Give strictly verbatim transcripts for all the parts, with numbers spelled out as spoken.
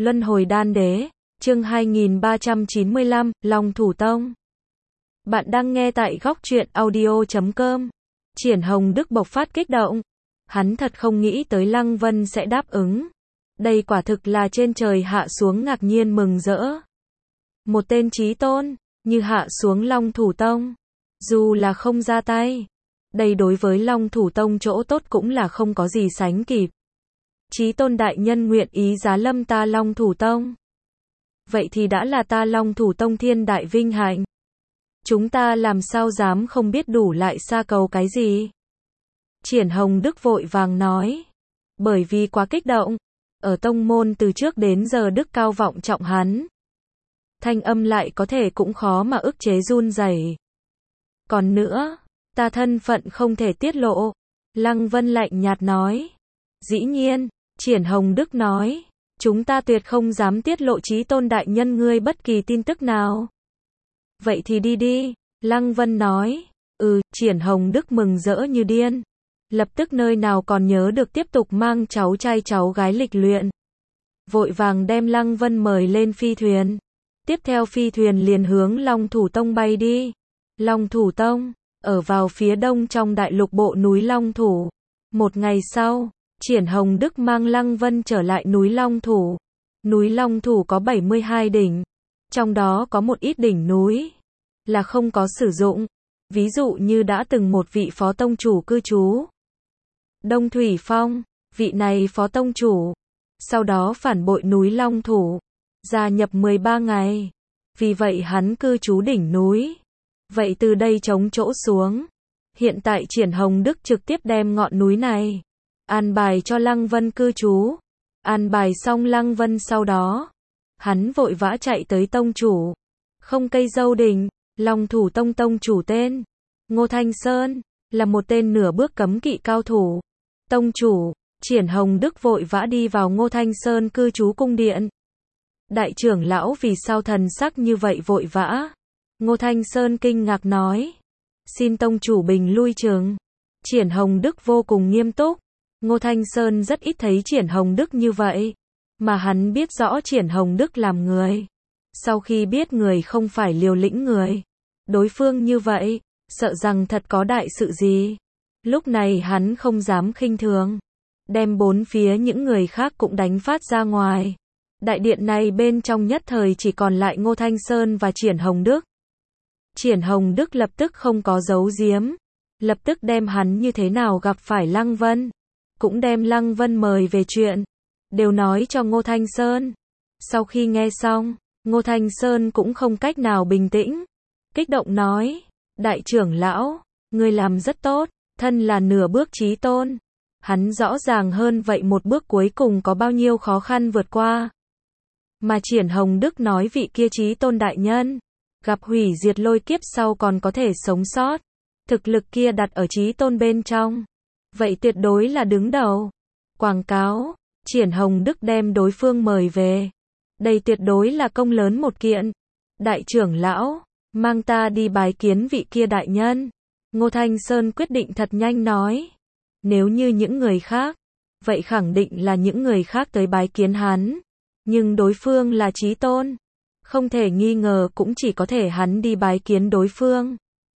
Luân hồi đan đế, chương hai nghìn ba trăm chín mươi lăm, Long Thủ Tông. Bạn đang nghe tại góc truyện audio chấm com. Triển Hồng Đức bộc phát kích động. Hắn thật không nghĩ tới Lăng Vân sẽ đáp ứng. Đây quả thực là trên trời hạ xuống ngạc nhiên mừng rỡ. Một tên chí tôn, như hạ xuống Long Thủ Tông. Dù là không ra tay. Đây đối với Long Thủ Tông chỗ tốt cũng là không có gì sánh kịp. Chí tôn đại nhân nguyện ý giá lâm ta Long Thủ Tông. Vậy thì đã là ta Long Thủ Tông thiên đại vinh hạnh. Chúng ta làm sao dám không biết đủ lại xa cầu cái gì? Triển Hồng Đức vội vàng nói. Bởi vì quá kích động. Ở tông môn từ trước đến giờ đức cao vọng trọng hắn. Thanh âm lại có thể cũng khó mà ức chế run rẩy. Còn nữa, ta thân phận không thể tiết lộ. Lăng Vân lạnh nhạt nói. Dĩ nhiên, Triển Hồng Đức nói. Chúng ta tuyệt không dám tiết lộ chí tôn đại nhân ngươi bất kỳ tin tức nào. Vậy thì đi đi, Lăng Vân nói. Ừ, Triển Hồng Đức mừng rỡ như điên. Lập tức nơi nào còn nhớ được tiếp tục mang cháu trai cháu gái lịch luyện. Vội vàng đem Lăng Vân mời lên phi thuyền. Tiếp theo phi thuyền liền hướng Long Thủ Tông bay đi. Long Thủ Tông, ở vào phía đông trong đại lục bộ núi Long Thủ. Một ngày sau, Triển Hồng Đức mang Lăng Vân trở lại núi Long Thủ. Núi Long Thủ có bảy mươi hai đỉnh. Trong đó có một ít đỉnh núi là không có sử dụng. Ví dụ như đã từng một vị phó tông chủ cư trú. Đông Thủy Phong, vị này phó tông chủ. Sau đó phản bội núi Long Thủ. Gia nhập mười ba ngày. Vì vậy hắn cư trú đỉnh núi. Vậy từ đây trống chỗ xuống. Hiện tại Triển Hồng Đức trực tiếp đem ngọn núi này an bài cho Lăng Vân cư trú. An bài xong Lăng Vân sau đó. Hắn vội vã chạy tới tông chủ. Không cây dâu đỉnh, Long Thủ Tông tông chủ tên. Ngô Thanh Sơn, là một tên nửa bước cấm kỵ cao thủ. Tông chủ, Triển Hồng Đức vội vã đi vào Ngô Thanh Sơn cư trú cung điện. Đại trưởng lão vì sao thần sắc như vậy vội vã? Ngô Thanh Sơn kinh ngạc nói. Xin tông chủ bình lui trường. Triển Hồng Đức vô cùng nghiêm túc. Ngô Thanh Sơn rất ít thấy Triển Hồng Đức như vậy. Mà hắn biết rõ Triển Hồng Đức làm người. Sau khi biết người không phải liều lĩnh người. Đối phương như vậy, sợ rằng thật có đại sự gì. Lúc này hắn không dám khinh thường. Đem bốn phía những người khác cũng đánh phát ra ngoài. Đại điện này bên trong nhất thời chỉ còn lại Ngô Thanh Sơn và Triển Hồng Đức. Triển Hồng Đức lập tức không có giấu giếm. Lập tức đem hắn như thế nào gặp phải Lăng Vân. Cũng đem Lăng Vân mời về chuyện. Đều nói cho Ngô Thanh Sơn. Sau khi nghe xong, Ngô Thanh Sơn cũng không cách nào bình tĩnh. Kích động nói. Đại trưởng lão, ngươi làm rất tốt. Thân là nửa bước chí tôn. Hắn rõ ràng hơn vậy một bước cuối cùng có bao nhiêu khó khăn vượt qua. Mà Triển Hồng Đức nói vị kia chí tôn đại nhân. Gặp hủy diệt lôi kiếp sau còn có thể sống sót. Thực lực kia đặt ở chí tôn bên trong. Vậy tuyệt đối là đứng đầu. Quảng cáo, Triển Hồng Đức đem đối phương mời về. Đây tuyệt đối là công lớn một kiện. Đại trưởng lão, mang ta đi bái kiến vị kia đại nhân. Ngô Thanh Sơn quyết định thật nhanh nói. Nếu như những người khác, vậy khẳng định là những người khác tới bái kiến hắn. Nhưng đối phương là chí tôn. Không thể nghi ngờ cũng chỉ có thể hắn đi bái kiến đối phương.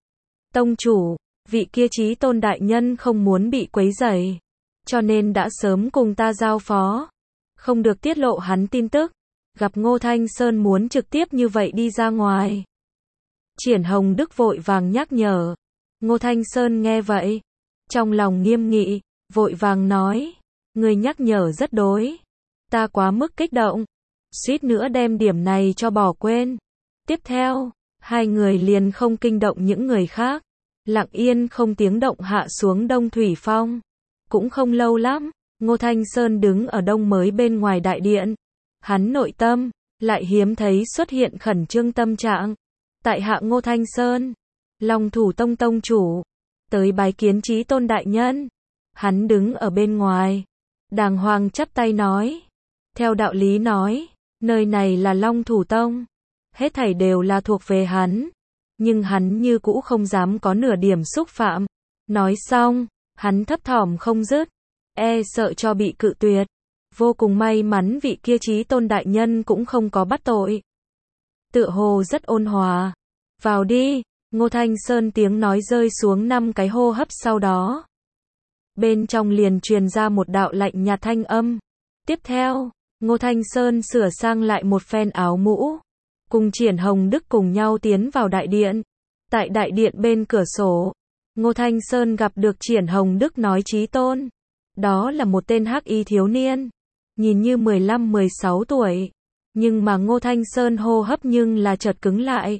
Tông chủ, vị kia chí tôn đại nhân không muốn bị quấy rầy. Cho nên đã sớm cùng ta giao phó. Không được tiết lộ hắn tin tức. Gặp Ngô Thanh Sơn muốn trực tiếp như vậy đi ra ngoài. Triển Hồng Đức vội vàng nhắc nhở. Ngô Thanh Sơn nghe vậy. Trong lòng nghiêm nghị, vội vàng nói. Người nhắc nhở rất đối. Ta quá mức kích động. Suýt nữa đem điểm này cho bỏ quên. Tiếp theo, hai người liền không kinh động những người khác. Lặng yên không tiếng động hạ xuống Đông Thủy Phong. Cũng không lâu lắm, Ngô Thanh Sơn đứng ở đông mới bên ngoài đại điện. Hắn nội tâm, lại hiếm thấy xuất hiện khẩn trương tâm trạng. Tại hạ Ngô Thanh Sơn, Long Thủ Tông tông chủ, tới bái kiến chí tôn đại nhân. Hắn đứng ở bên ngoài, đàng hoàng chắp tay nói. Theo đạo lý nói, nơi này là Long Thủ Tông. Hết thảy đều là thuộc về hắn. Nhưng hắn như cũ không dám có nửa điểm xúc phạm. Nói xong, hắn thấp thỏm không dứt. E sợ cho bị cự tuyệt. Vô cùng may mắn vị kia Chí Tôn đại nhân cũng không có bắt tội. Tựa hồ rất ôn hòa. Vào đi, Ngô Thanh Sơn tiếng nói rơi xuống năm cái hô hấp sau đó. Bên trong liền truyền ra một đạo lạnh nhạt thanh âm. Tiếp theo, Ngô Thanh Sơn sửa sang lại một phen áo mũ. Cùng Triển Hồng Đức cùng nhau tiến vào đại điện. Tại đại điện bên cửa sổ, Ngô Thanh Sơn gặp được Triển Hồng Đức nói Chí Tôn. Đó là một tên hắc y thiếu niên. Nhìn như mười lăm mười sáu tuổi. Nhưng mà Ngô Thanh Sơn hô hấp nhưng là chợt cứng lại.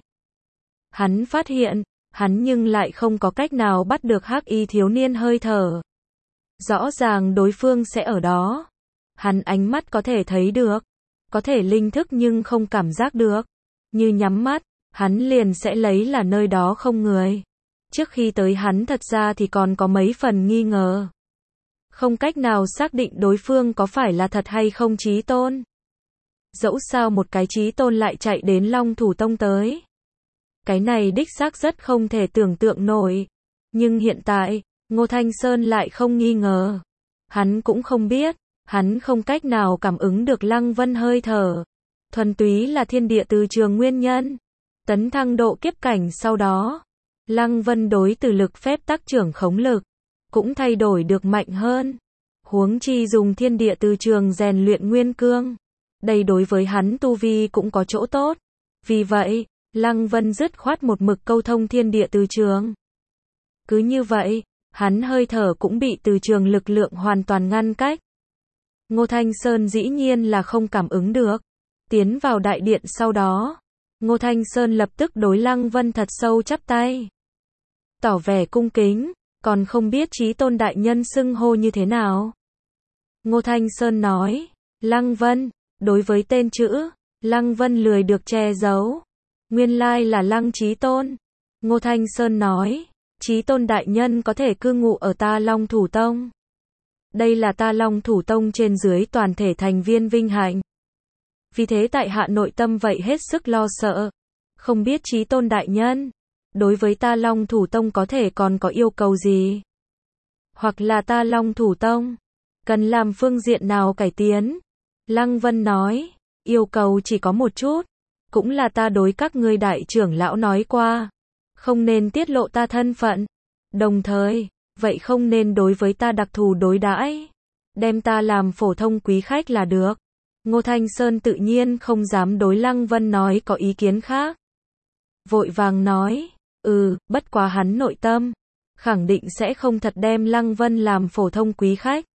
Hắn phát hiện, hắn nhưng lại không có cách nào bắt được hắc y thiếu niên hơi thở. Rõ ràng đối phương sẽ ở đó. Hắn ánh mắt có thể thấy được. Có thể linh thức nhưng không cảm giác được. Như nhắm mắt, hắn liền sẽ lấy là nơi đó không người. Trước khi tới hắn thật ra thì còn có mấy phần nghi ngờ. Không cách nào xác định đối phương có phải là thật hay không Chí Tôn. Dẫu sao một cái Chí Tôn lại chạy đến Long Thủ Tông tới. Cái này đích xác rất không thể tưởng tượng nổi. Nhưng hiện tại, Ngô Thanh Sơn lại không nghi ngờ. Hắn cũng không biết, hắn không cách nào cảm ứng được Lăng Vân hơi thở. Thuần túy là thiên địa từ trường nguyên nhân. Tấn thăng độ kiếp cảnh sau đó, Lăng Vân đối từ lực phép tắc trưởng khống lực cũng thay đổi được mạnh hơn. Huống chi dùng thiên địa từ trường rèn luyện nguyên cương. Đây đối với hắn tu vi cũng có chỗ tốt. Vì vậy, Lăng Vân dứt khoát một mực câu thông thiên địa từ trường. Cứ như vậy, hắn hơi thở cũng bị từ trường lực lượng hoàn toàn ngăn cách. Ngô Thanh Sơn dĩ nhiên là không cảm ứng được. Tiến vào đại điện sau đó, Ngô Thanh Sơn lập tức đối Lăng Vân thật sâu chắp tay. Tỏ vẻ cung kính, còn không biết Chí Tôn đại nhân xưng hô như thế nào. Ngô Thanh Sơn nói, Lăng Vân, đối với tên chữ, Lăng Vân lười được che giấu. Nguyên lai là Lăng Chí Tôn. Ngô Thanh Sơn nói, Chí Tôn đại nhân có thể cư ngụ ở ta Long Thủ Tông. Đây là ta Long Thủ Tông trên dưới toàn thể thành viên vinh hạnh. Vì thế tại hạ nội tâm vậy hết sức lo sợ. Không biết Chí Tôn đại nhân, đối với ta Long Thủ Tông có thể còn có yêu cầu gì? Hoặc là ta Long Thủ Tông cần làm phương diện nào cải tiến? Lăng Vân nói, yêu cầu chỉ có một chút. Cũng là ta đối các ngươi đại trưởng lão nói qua. Không nên tiết lộ ta thân phận. Đồng thời, vậy không nên đối với ta đặc thù đối đãi. Đem ta làm phổ thông quý khách là được. Ngô Thanh Sơn tự nhiên không dám đối Lăng Vân nói có ý kiến khác. Vội vàng nói, ừ, bất quá hắn nội tâm, khẳng định sẽ không thật đem Lăng Vân làm phổ thông quý khách.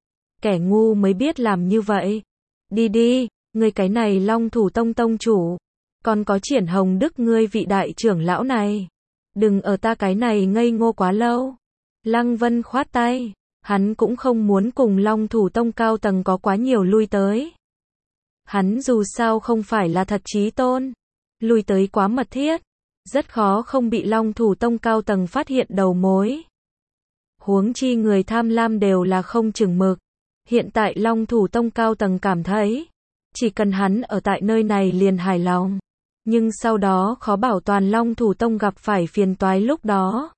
Kẻ ngu mới biết làm như vậy. Đi đi, ngươi cái này Long Thủ Tông tông chủ. Còn có Triển Hồng Đức ngươi vị đại trưởng lão này. Đừng ở ta cái này ngây ngô quá lâu. Lăng Vân khoát tay. Hắn cũng không muốn cùng Long Thủ Tông cao tầng có quá nhiều lui tới. Hắn dù sao không phải là thật Chí Tôn. Lui tới quá mật thiết. Rất khó không bị Long Thủ Tông cao tầng phát hiện đầu mối. Huống chi người tham lam đều là không chừng mực. Hiện tại Long Thủ Tông cao tầng cảm thấy, chỉ cần hắn ở tại nơi này liền hài lòng. Nhưng sau đó khó bảo toàn Long Thủ Tông gặp phải phiền toái lúc đó.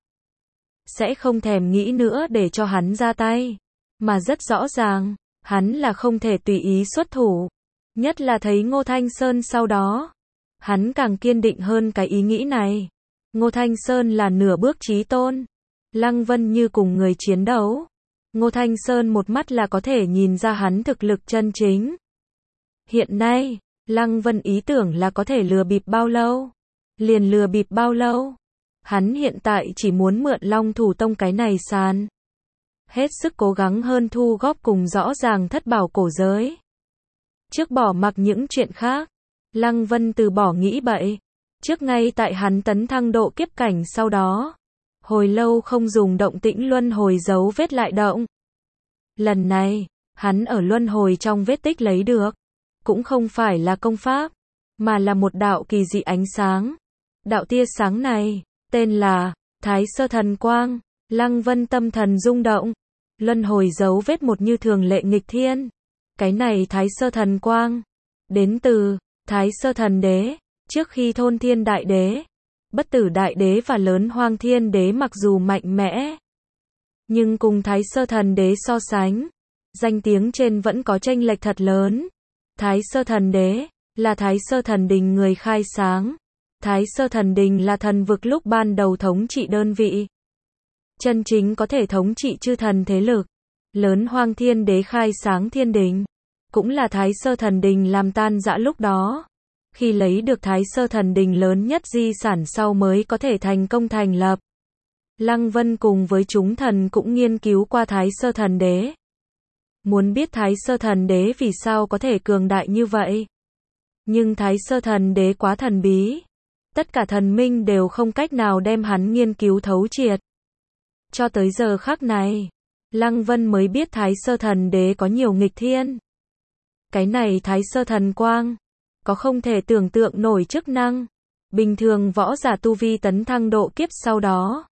Sẽ không thèm nghĩ nữa để cho hắn ra tay. Mà rất rõ ràng, hắn là không thể tùy ý xuất thủ. Nhất là thấy Ngô Thanh Sơn sau đó. Hắn càng kiên định hơn cái ý nghĩ này. Ngô Thanh Sơn là nửa bước Chí Tôn. Lăng Vân như cùng người chiến đấu. Ngô Thanh Sơn một mắt là có thể nhìn ra hắn thực lực chân chính. Hiện nay, Lăng Vân ý tưởng là có thể lừa bịp bao lâu? Liền lừa bịp bao lâu? Hắn hiện tại chỉ muốn mượn Long Thủ Tông cái này sàn. Hết sức cố gắng hơn thu góp cùng rõ ràng thất bảo cổ giới. Trước bỏ mặc những chuyện khác, Lăng Vân từ bỏ nghĩ bậy. Trước ngay tại hắn tấn thăng độ kiếp cảnh sau đó. Hồi lâu không dùng động tĩnh luân hồi dấu vết lại động. Lần này, hắn ở luân hồi trong vết tích lấy được. Cũng không phải là công pháp, mà là một đạo kỳ dị ánh sáng. Đạo tia sáng này, tên là Thái Sơ Thần Quang. Lăng Vân tâm thần rung động. Luân hồi dấu vết một như thường lệ nghịch thiên. Cái này Thái Sơ Thần Quang, đến từ Thái Sơ Thần Đế. Trước khi thôn thiên đại đế, bất tử đại đế và lớn hoang thiên đế mặc dù mạnh mẽ, nhưng cùng Thái Sơ Thần Đế so sánh, danh tiếng trên vẫn có chênh lệch thật lớn. Thái Sơ Thần Đế là Thái Sơ Thần Đình người khai sáng. Thái Sơ Thần Đình là thần vực lúc ban đầu thống trị đơn vị. Chân chính có thể thống trị chư thần thế lực. Lớn Hoang Thiên Đế khai sáng thiên đình. Cũng là Thái Sơ Thần Đình làm tan rã lúc đó. Khi lấy được Thái Sơ Thần Đình lớn nhất di sản sau mới có thể thành công thành lập. Lăng Vân cùng với chúng thần cũng nghiên cứu qua Thái Sơ Thần Đế. Muốn biết Thái Sơ Thần Đế vì sao có thể cường đại như vậy. Nhưng Thái Sơ Thần Đế quá thần bí. Tất cả thần minh đều không cách nào đem hắn nghiên cứu thấu triệt. Cho tới giờ khắc này, Lăng Vân mới biết Thái Sơ Thần Đế có nhiều nghịch thiên. Cái này Thái Sơ Thần Quang, có không thể tưởng tượng nổi chức năng. Bình thường võ giả tu vi tấn thăng độ kiếp sau đó.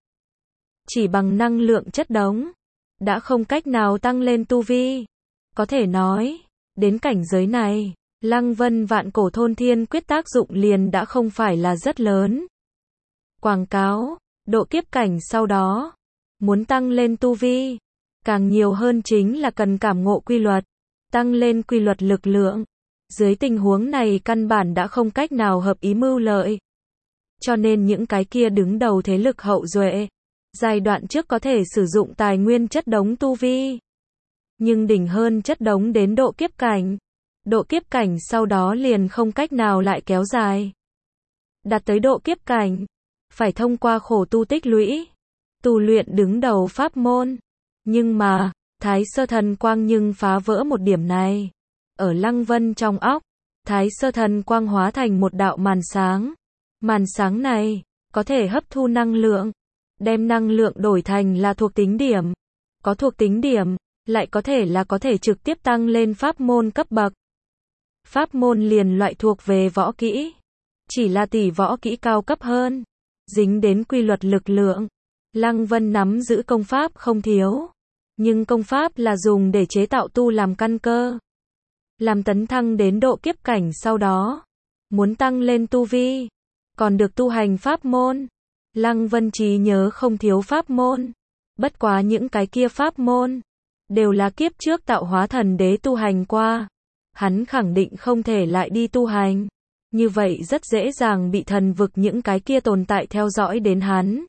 Chỉ bằng năng lượng chất đống, đã không cách nào tăng lên tu vi. Có thể nói, đến cảnh giới này, Lăng Vân vạn cổ thôn thiên quyết tác dụng liền đã không phải là rất lớn. Quảng cáo, độ kiếp cảnh sau đó, muốn tăng lên tu vi, càng nhiều hơn chính là cần cảm ngộ quy luật, tăng lên quy luật lực lượng. Dưới tình huống này căn bản đã không cách nào hợp ý mưu lợi. Cho nên những cái kia đứng đầu thế lực hậu duệ, giai đoạn trước có thể sử dụng tài nguyên chất đống tu vi. Nhưng đỉnh hơn chất đống đến độ kiếp cảnh. Độ kiếp cảnh sau đó liền không cách nào lại kéo dài. Đạt tới độ kiếp cảnh, phải thông qua khổ tu tích lũy, tu luyện đứng đầu pháp môn. Nhưng mà, Thái Sơ Thần Quang nhưng phá vỡ một điểm này. Ở Lăng Vân trong óc, Thái Sơ Thần Quang hóa thành một đạo màn sáng. Màn sáng này, có thể hấp thu năng lượng, đem năng lượng đổi thành là thuộc tính điểm. Có thuộc tính điểm, lại có thể là có thể trực tiếp tăng lên pháp môn cấp bậc. Pháp môn liền loại thuộc về võ kỹ. Chỉ là tỷ võ kỹ cao cấp hơn. Dính đến quy luật lực lượng. Lăng Vân nắm giữ công pháp không thiếu. Nhưng công pháp là dùng để chế tạo tu làm căn cơ. Làm tấn thăng đến độ kiếp cảnh sau đó. Muốn tăng lên tu vi. Còn được tu hành pháp môn. Lăng Vân trí nhớ không thiếu pháp môn. Bất quá những cái kia pháp môn. Đều là kiếp trước tạo hóa thần đế tu hành qua. Hắn khẳng định không thể lại đi tu hành. Như vậy rất dễ dàng bị thần vực những cái kia tồn tại theo dõi đến hắn.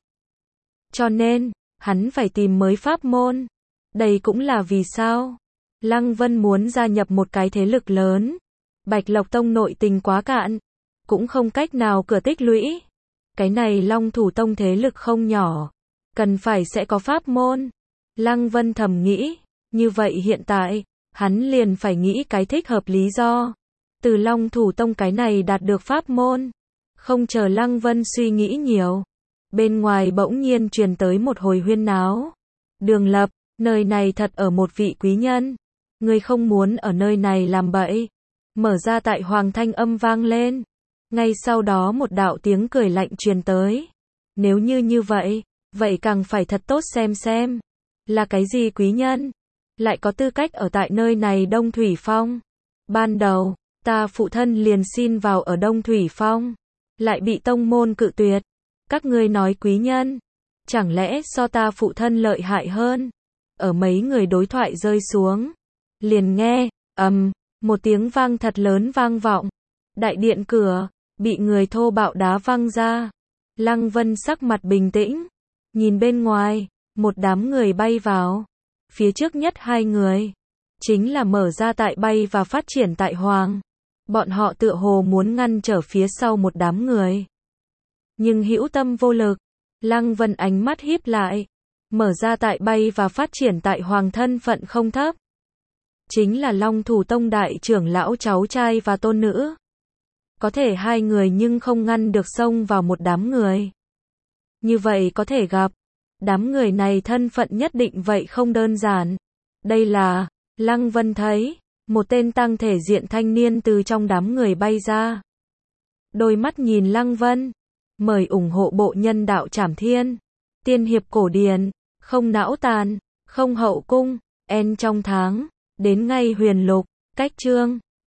Cho nên, hắn phải tìm mới pháp môn. Đây cũng là vì sao Lăng Vân muốn gia nhập một cái thế lực lớn. Bạch Lộc Tông nội tình quá cạn, cũng không cách nào cửa tích lũy. Cái này Long Thủ Tông thế lực không nhỏ, cần phải sẽ có pháp môn. Lăng Vân thầm nghĩ, như vậy hiện tại, hắn liền phải nghĩ cái thích hợp lý do. Từ Long Thủ Tông cái này đạt được pháp môn. Không chờ Lăng Vân suy nghĩ nhiều. Bên ngoài bỗng nhiên truyền tới một hồi huyên náo. Đường Lập, nơi này thật ở một vị quý nhân. Ngươi không muốn ở nơi này làm bậy. Mở ra tại hoàng thanh âm vang lên. Ngay sau đó một đạo tiếng cười lạnh truyền tới. Nếu như như vậy, vậy càng phải thật tốt xem xem. Là cái gì quý nhân? Lại có tư cách ở tại nơi này Đông Thủy Phong. Ban đầu, ta phụ thân liền xin vào ở Đông Thủy Phong. Lại bị tông môn cự tuyệt. Các ngươi nói quý nhân. Chẳng lẽ so ta phụ thân lợi hại hơn? Ở mấy người đối thoại rơi xuống. Liền nghe, ầm, um, một tiếng vang thật lớn vang vọng. Đại điện cửa, bị người thô bạo đá văng ra. Lăng Vân sắc mặt bình tĩnh. Nhìn bên ngoài, một đám người bay vào. Phía trước nhất hai người. Chính là mở ra tại bay và phát triển tại Hoàng. Bọn họ tựa hồ muốn ngăn trở phía sau một đám người. Nhưng hữu tâm vô lực. Lăng Vân ánh mắt híp lại. Mở ra tại bay và phát triển tại Hoàng thân phận không thấp. Chính là Long Thủ Tông đại trưởng lão cháu trai và tôn nữ. Có thể hai người nhưng không ngăn được xông vào một đám người. Như vậy có thể gặp. Đám người này thân phận nhất định vậy không đơn giản. Đây là, Lăng Vân thấy, một tên tăng thể diện thanh niên từ trong đám người bay ra. Đôi mắt nhìn Lăng Vân. Mời ủng hộ bộ nhân đạo Trảm Thiên. Tiên hiệp cổ điển, không não tàn, không hậu cung, en trong tháng, đến ngay huyền lục, cách chương.